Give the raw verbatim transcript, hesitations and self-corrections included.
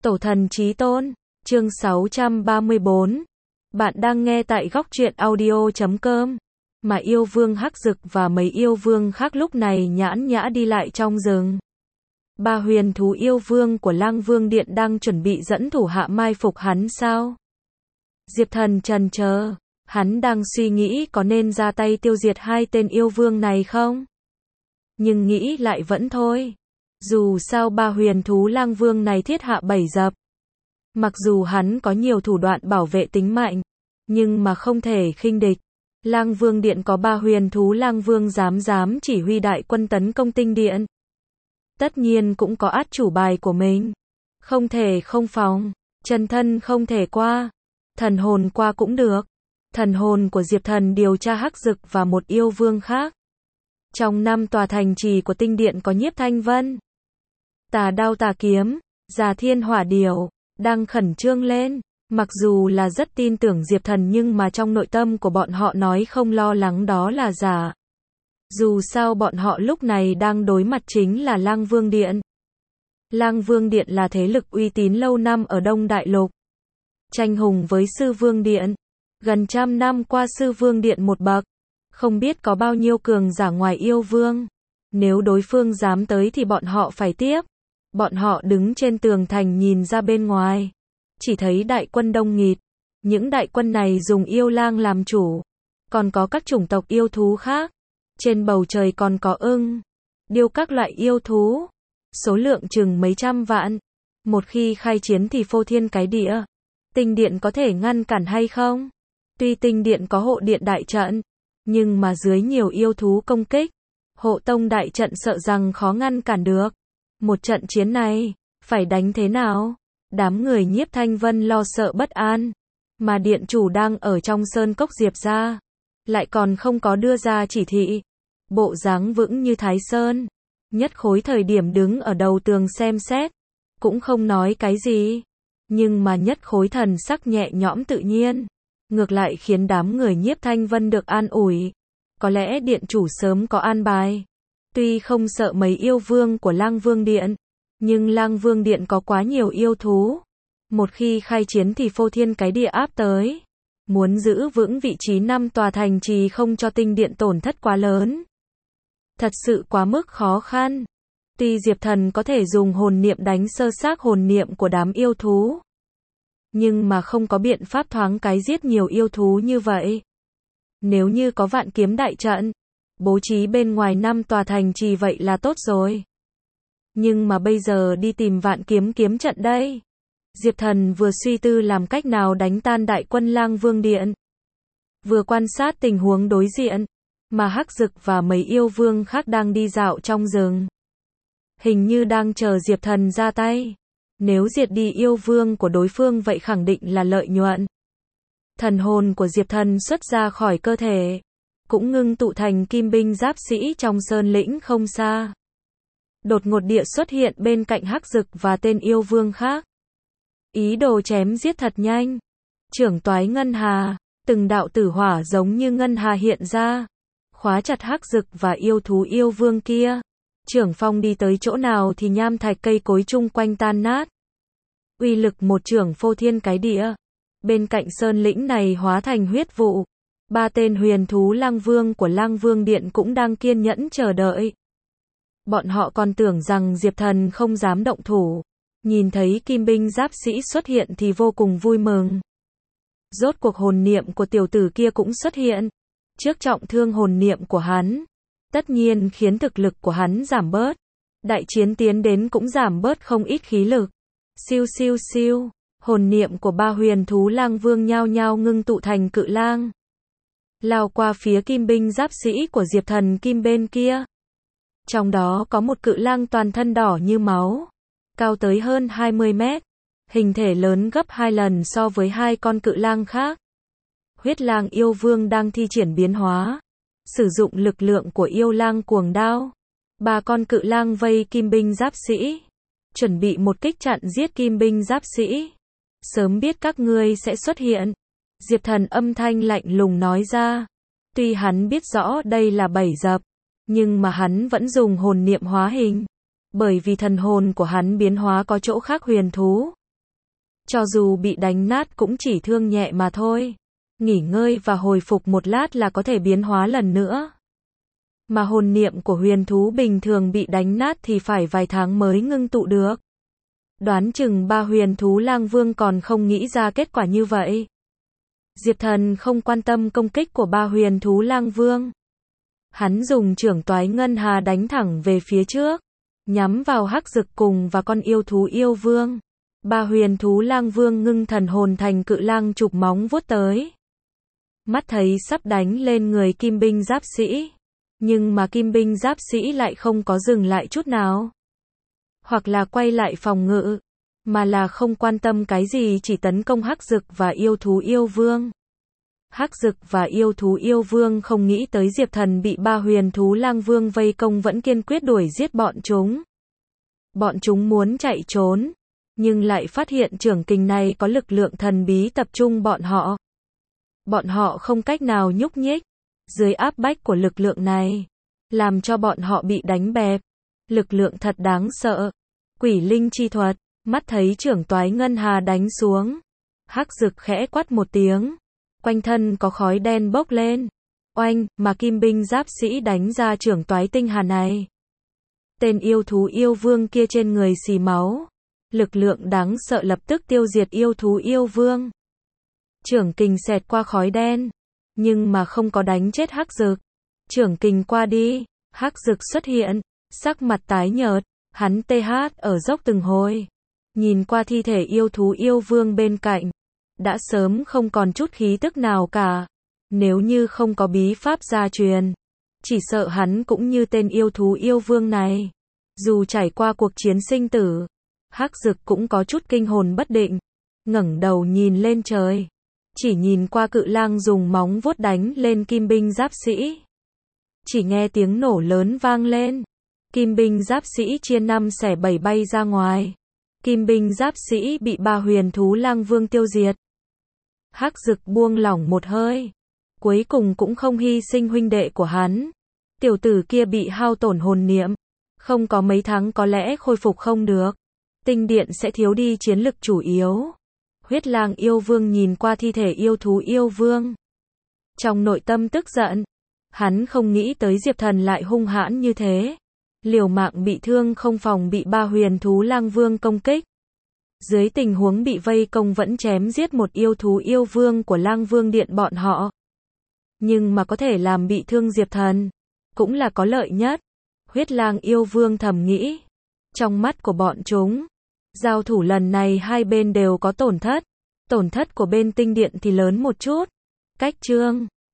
Tổ thần chí tôn, chương sáu trăm ba mươi bốn. Bạn đang nghe tại góc truyện audio chấm com. Mà yêu vương Hắc Dực và mấy yêu vương khác lúc này nhãn nhã đi lại trong rừng. Ba huyền thú yêu vương của Lang Vương Điện đang chuẩn bị dẫn thủ hạ mai phục hắn sao? Diệp Thần trần chờ, hắn đang suy nghĩ có nên ra tay tiêu diệt hai tên yêu vương này không? Nhưng nghĩ lại vẫn thôi. Dù sao ba huyền thú Lang Vương này thiết hạ bảy dập. Mặc dù hắn có nhiều thủ đoạn bảo vệ tính mạnh, nhưng mà không thể khinh địch. Lang Vương Điện có ba huyền thú Lang Vương dám dám chỉ huy đại quân tấn công tinh điện. Tất nhiên cũng có át chủ bài của mình. Không thể không phòng, chân thân không thể qua, thần hồn qua cũng được. Thần hồn của Diệp Thần điều tra Hắc Dực và một yêu vương khác. Trong năm tòa thành trì của tinh điện có Nhiếp Thanh Vân, Tà Đao Tà Kiếm, Già Thiên Hỏa Điểu, đang khẩn trương lên. Mặc dù là rất tin tưởng Diệp Thần nhưng mà trong nội tâm của bọn họ nói không lo lắng đó là giả. Dù sao bọn họ lúc này đang đối mặt chính là Lang Vương Điện. Lang Vương Điện là thế lực uy tín lâu năm ở Đông Đại Lục. Tranh hùng với Sư Vương Điện. Gần trăm năm qua Sư Vương Điện một bậc. Không biết có bao nhiêu cường giả ngoài yêu vương. Nếu đối phương dám tới thì bọn họ phải tiếp. Bọn họ đứng trên tường thành nhìn ra bên ngoài. Chỉ thấy đại quân đông nghịt. Những đại quân này dùng yêu lang làm chủ. Còn có các chủng tộc yêu thú khác. Trên bầu trời còn có ưng, điêu các loại yêu thú. Số lượng chừng mấy trăm vạn. Một khi khai chiến thì phô thiên cái địa. Tinh điện có thể ngăn cản hay không? Tuy tinh điện có hộ điện đại trận, nhưng mà dưới nhiều yêu thú công kích, hộ tông đại trận sợ rằng khó ngăn cản được. Một trận chiến này, phải đánh thế nào? Đám người Nhiếp Thanh Vân lo sợ bất an. Mà điện chủ đang ở trong sơn cốc Diệp gia, lại còn không có đưa ra chỉ thị. Bộ dáng vững như Thái Sơn. Nhất Khối thời điểm đứng ở đầu tường xem xét, cũng không nói cái gì. Nhưng mà Nhất Khối thần sắc nhẹ nhõm tự nhiên. Ngược lại khiến đám người Nhiếp Thanh Vân được an ủi. Có lẽ điện chủ sớm có an bài. Tuy không sợ mấy yêu vương của Lang Vương Điện, nhưng Lang Vương Điện có quá nhiều yêu thú. Một khi khai chiến thì phô thiên cái địa áp tới. Muốn giữ vững vị trí năm tòa thành trì không cho tinh điện tổn thất quá lớn. Thật sự quá mức khó khăn. Tuy Diệp Thần có thể dùng hồn niệm đánh sơ xác hồn niệm của đám yêu thú, nhưng mà không có biện pháp thoáng cái giết nhiều yêu thú như vậy. Nếu như có vạn kiếm đại trận, bố trí bên ngoài năm tòa thành trì vậy là tốt rồi. Nhưng mà bây giờ đi tìm vạn kiếm kiếm trận đây. Diệp Thần vừa suy tư làm cách nào đánh tan đại quân Lang Vương Điện, vừa quan sát tình huống đối diện, mà Hắc Dực và mấy yêu vương khác đang đi dạo trong rừng. Hình như đang chờ Diệp Thần ra tay. Nếu diệt đi yêu vương của đối phương vậy khẳng định là lợi nhuận. Thần hồn của Diệp Thần xuất ra khỏi cơ thể, cũng ngưng tụ thành kim binh giáp sĩ trong sơn lĩnh không xa. Đột ngột địa xuất hiện bên cạnh Hắc Dực và tên yêu vương khác. Ý đồ chém giết thật nhanh. Trưởng toái ngân hà, từng đạo tử hỏa giống như ngân hà hiện ra, khóa chặt Hắc Dực và yêu thú yêu vương kia. Trưởng phong đi tới chỗ nào thì nham thạch cây cối chung quanh tan nát. Uy lực một trưởng phô thiên cái địa. Bên cạnh sơn lĩnh này hóa thành huyết vụ. Ba tên huyền thú Lang Vương của Lang Vương Điện cũng đang kiên nhẫn chờ đợi. Bọn họ còn tưởng rằng Diệp Thần không dám động thủ. Nhìn thấy kim binh giáp sĩ xuất hiện thì vô cùng vui mừng. Rốt cuộc hồn niệm của tiểu tử kia cũng xuất hiện. Trước trọng thương hồn niệm của hắn, tất nhiên khiến thực lực của hắn giảm bớt. Đại chiến tiến đến cũng giảm bớt không ít khí lực. Siêu siêu siêu, hồn niệm của ba huyền thú Lang Vương nhao nhao ngưng tụ thành cự lang, lao qua phía kim binh giáp sĩ của Diệp Thần kim bên kia. Trong đó có một cự lang toàn thân đỏ như máu, cao tới hơn hai mươi mét, hình thể lớn gấp hai lần so với hai con cự lang khác. Huyết lang yêu vương đang thi triển biến hóa, sử dụng lực lượng của yêu lang cuồng đao. Ba con cự lang vây kim binh giáp sĩ, chuẩn bị một kích chặn giết kim binh giáp sĩ. Sớm biết các ngươi sẽ xuất hiện. Diệp Thần âm thanh lạnh lùng nói ra. Tuy hắn biết rõ đây là bảy dập, nhưng mà hắn vẫn dùng hồn niệm hóa hình. Bởi vì thần hồn của hắn biến hóa có chỗ khác huyền thú. Cho dù bị đánh nát cũng chỉ thương nhẹ mà thôi. Nghỉ ngơi và hồi phục một lát là có thể biến hóa lần nữa. Mà hồn niệm của huyền thú bình thường bị đánh nát thì phải vài tháng mới ngưng tụ được. Đoán chừng ba huyền thú lang vương còn không nghĩ ra kết quả như vậy. Diệp Thần không quan tâm công kích của ba huyền thú lang vương. Hắn dùng trưởng toái ngân hà đánh thẳng về phía trước, nhắm vào Hắc Dực cùng và con yêu thú yêu vương. Ba huyền thú lang vương ngưng thần hồn thành cự lang chụp móng vuốt tới. Mắt thấy sắp đánh lên người kim binh giáp sĩ. Nhưng mà kim binh giáp sĩ lại không có dừng lại chút nào. Hoặc là quay lại phòng ngự, mà là không quan tâm cái gì, chỉ tấn công Hắc Dực và yêu thú yêu vương. Hắc Dực và yêu thú yêu vương không nghĩ tới Diệp Thần bị ba huyền thú lang vương vây công vẫn kiên quyết đuổi giết bọn chúng. Bọn chúng muốn chạy trốn, nhưng lại phát hiện trưởng kình này có lực lượng thần bí tập trung bọn họ. Bọn họ không cách nào nhúc nhích dưới áp bách của lực lượng này, làm cho bọn họ bị đánh bẹp. Lực lượng thật đáng sợ. Quỷ linh chi thuật, mắt thấy trưởng toái ngân hà đánh xuống. Hắc Dực khẽ quát một tiếng, quanh thân có khói đen bốc lên. Oanh, mà kim binh giáp sĩ đánh ra trưởng toái tinh hà này. Tên yêu thú yêu vương kia trên người xì máu. Lực lượng đáng sợ lập tức tiêu diệt yêu thú yêu vương. Trưởng kình xẹt qua khói đen, nhưng mà không có đánh chết Hắc Dực. Trưởng kình qua đi, Hắc Dực xuất hiện, sắc mặt tái nhợt, hắn tê hát ở dốc từng hồi. Nhìn qua thi thể yêu thú yêu vương bên cạnh, đã sớm không còn chút khí tức nào cả. Nếu như không có bí pháp gia truyền, chỉ sợ hắn cũng như tên yêu thú yêu vương này. Dù trải qua cuộc chiến sinh tử, Hắc Dực cũng có chút kinh hồn bất định, ngẩng đầu nhìn lên trời, chỉ nhìn qua cự lang dùng móng vuốt đánh lên kim binh giáp sĩ. Chỉ nghe tiếng nổ lớn vang lên, kim binh giáp sĩ chia năm xẻ bảy bay ra ngoài. Kim binh giáp sĩ bị ba huyền thú lang vương tiêu diệt. Hắc Dực buông lỏng một hơi, cuối cùng cũng không hy sinh huynh đệ của hắn. Tiểu tử kia bị hao tổn hồn niệm, không có mấy tháng có lẽ khôi phục không được. Tinh điện sẽ thiếu đi chiến lực chủ yếu. Huyết lang yêu vương nhìn qua thi thể yêu thú yêu vương, trong nội tâm tức giận. Hắn không nghĩ tới Diệp Thần lại hung hãn như thế, liều mạng bị thương không phòng bị ba huyền thú lang vương công kích. Dưới tình huống bị vây công vẫn chém giết một yêu thú yêu vương của lang vương điện bọn họ. Nhưng mà có thể làm bị thương Diệp Thần, cũng là có lợi nhất. Huyết lang yêu vương thầm nghĩ. Trong mắt của bọn chúng, giao thủ lần này hai bên đều có tổn thất. Tổn thất của bên tinh điện thì lớn một chút. Cách chương